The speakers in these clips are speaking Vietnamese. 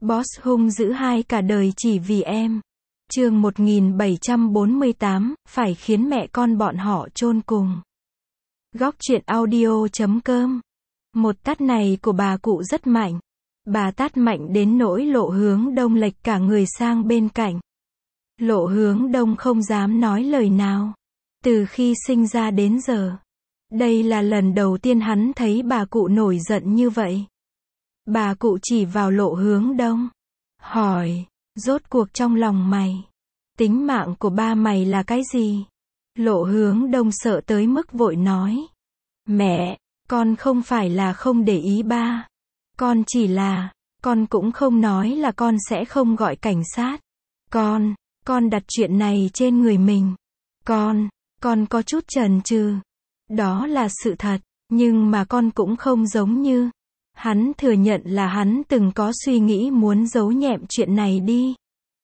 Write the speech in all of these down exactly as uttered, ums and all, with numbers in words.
Boss hung dữ hai cả đời chỉ vì em. Chương một nghìn bảy trăm bốn mươi tám, phải khiến mẹ con bọn họ chôn cùng. Góc truyện audio chấm com. Một tát này của bà cụ rất mạnh. Bà tát mạnh đến nỗi Lộ Hướng Đông lệch cả người sang bên cạnh. Lộ Hướng Đông không dám nói lời nào. Từ khi sinh ra đến giờ, đây là lần đầu tiên hắn thấy bà cụ nổi giận như vậy. Bà cụ chỉ vào Lộ Hướng Đông, hỏi, rốt cuộc trong lòng mày, tính mạng của ba mày là cái gì? Lộ Hướng Đông sợ tới mức vội nói, mẹ, con không phải là không để ý ba. Con chỉ là, con cũng không nói là con sẽ không gọi cảnh sát. Con, con đặt chuyện này trên người mình. Con, con có chút chần chừ. Đó là sự thật, nhưng mà con cũng không giống như. Hắn thừa nhận là hắn từng có suy nghĩ muốn giấu nhẹm chuyện này đi.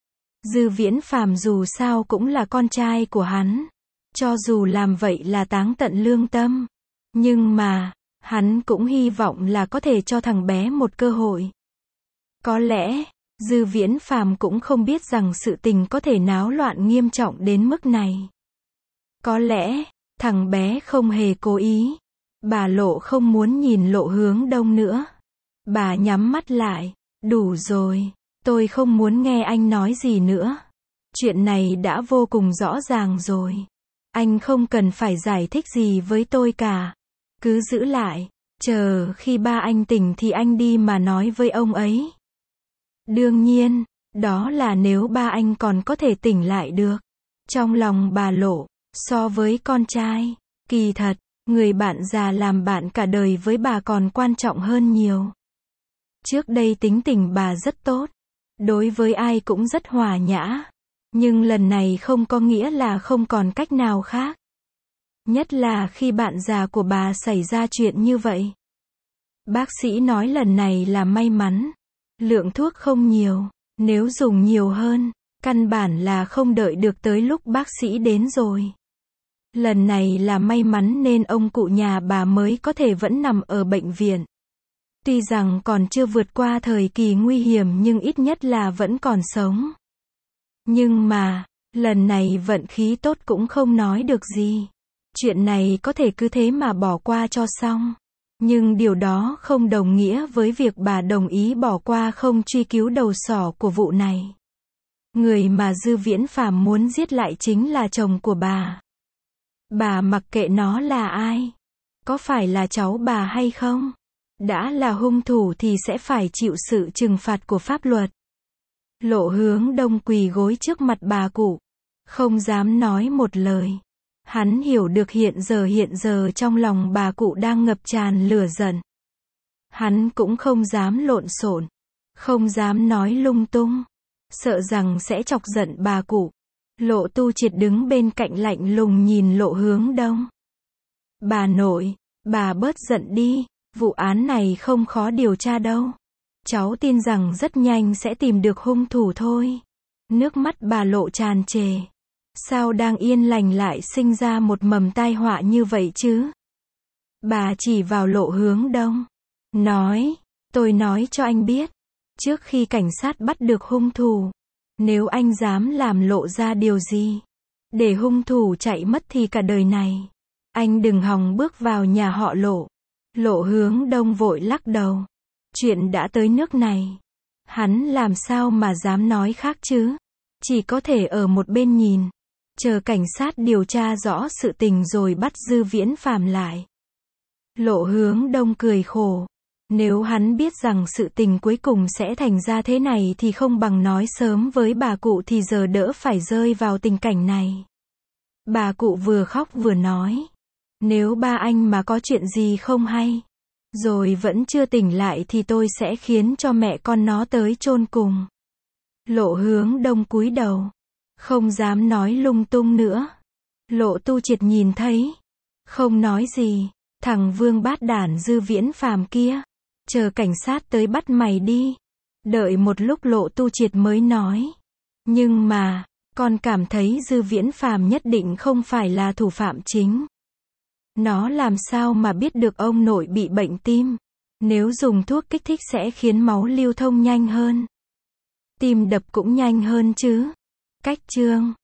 Dư Viễn Phàm dù sao cũng là con trai của hắn. Cho dù làm vậy là táng tận lương tâm. Nhưng mà, hắn cũng hy vọng là có thể cho thằng bé một cơ hội. Có lẽ, Dư Viễn Phàm cũng không biết rằng sự tình có thể náo loạn nghiêm trọng đến mức này. Có lẽ, thằng bé không hề cố ý. Bà Lộ không muốn nhìn Lộ Hướng Đông nữa. Bà nhắm mắt lại. Đủ rồi, tôi không muốn nghe anh nói gì nữa. Chuyện này đã vô cùng rõ ràng rồi. Anh không cần phải giải thích gì với tôi cả. Cứ giữ lại, chờ khi ba anh tỉnh thì anh đi mà nói với ông ấy. Đương nhiên, đó là nếu ba anh còn có thể tỉnh lại được. Trong lòng bà Lộ, so với con trai, kỳ thật, người bạn già làm bạn cả đời với bà còn quan trọng hơn nhiều. Trước đây tính tình bà rất tốt, đối với ai cũng rất hòa nhã. Nhưng lần này không có nghĩa là không còn cách nào khác. Nhất là khi bạn già của bà xảy ra chuyện như vậy. Bác sĩ nói lần này là may mắn. Lượng thuốc không nhiều, nếu dùng nhiều hơn, căn bản là không đợi được tới lúc bác sĩ đến rồi. Lần này là may mắn nên ông cụ nhà bà mới có thể vẫn nằm ở bệnh viện. Tuy rằng còn chưa vượt qua thời kỳ nguy hiểm nhưng ít nhất là vẫn còn sống. Nhưng mà, lần này vận khí tốt cũng không nói được gì. Chuyện này có thể cứ thế mà bỏ qua cho xong. Nhưng điều đó không đồng nghĩa với việc bà đồng ý bỏ qua không truy cứu đầu sỏ của vụ này. Người mà Dư Viễn Phàm muốn giết lại chính là chồng của bà. Bà mặc kệ nó là ai. Có phải là cháu bà hay không? Đã là hung thủ thì sẽ phải chịu sự trừng phạt của pháp luật. Lộ Hướng Đông quỳ gối trước mặt bà cụ. Không dám nói một lời. Hắn hiểu được hiện giờ hiện giờ trong lòng bà cụ đang ngập tràn lửa giận. Hắn cũng không dám lộn xộn. Không dám nói lung tung. Sợ rằng sẽ chọc giận bà cụ. Lộ Tu Triệt đứng bên cạnh lạnh lùng nhìn Lộ Hướng Đông. Bà nội, bà bớt giận đi. Vụ án này không khó điều tra đâu. Cháu tin rằng rất nhanh sẽ tìm được hung thủ thôi. Nước mắt bà Lộ tràn trề. Sao đang yên lành lại sinh ra một mầm tai họa như vậy chứ? Bà chỉ vào Lộ Hướng Đông. Nói, tôi nói cho anh biết. Trước khi cảnh sát bắt được hung thủ, nếu anh dám làm lộ ra điều gì, để hung thủ chạy mất thì cả đời này, anh đừng hòng bước vào nhà họ Lộ. Lộ Hướng Đông vội lắc đầu. Chuyện đã tới nước này. Hắn làm sao mà dám nói khác chứ? Chỉ có thể ở một bên nhìn. Chờ cảnh sát điều tra rõ sự tình rồi bắt Dư Viễn Phàm lại. Lộ Hướng Đông cười khổ. Nếu hắn biết rằng sự tình cuối cùng sẽ thành ra thế này thì không bằng nói sớm với bà cụ thì giờ đỡ phải rơi vào tình cảnh này. Bà cụ vừa khóc vừa nói. Nếu ba anh mà có chuyện gì không hay, rồi vẫn chưa tỉnh lại thì tôi sẽ khiến cho mẹ con nó tới chôn cùng. Lộ Hướng Đông cúi đầu. Không dám nói lung tung nữa. Lộ Tu Triệt nhìn thấy. Không nói gì. Thằng vương bát đản Dư Viễn Phàm kia. Chờ cảnh sát tới bắt mày đi. Đợi một lúc Lộ Tu Triệt mới nói. Nhưng mà, con cảm thấy Dư Viễn Phàm nhất định không phải là thủ phạm chính. Nó làm sao mà biết được ông nội bị bệnh tim. Nếu dùng thuốc kích thích sẽ khiến máu lưu thông nhanh hơn. Tim đập cũng nhanh hơn chứ. Cách chương